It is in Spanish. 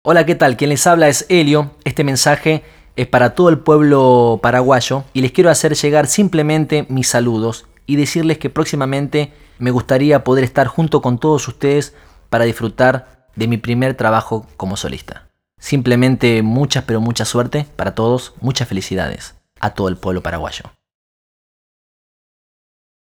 Hola, ¿qué tal? Quien les habla es Helio. Este mensaje es para todo el pueblo paraguayo y les quiero hacer llegar simplemente mis saludos y decirles que próximamente me gustaría poder estar junto con todos ustedes para disfrutar de mi primer trabajo como solista. Simplemente mucha pero mucha suerte para todos, muchas felicidades a todo el pueblo paraguayo.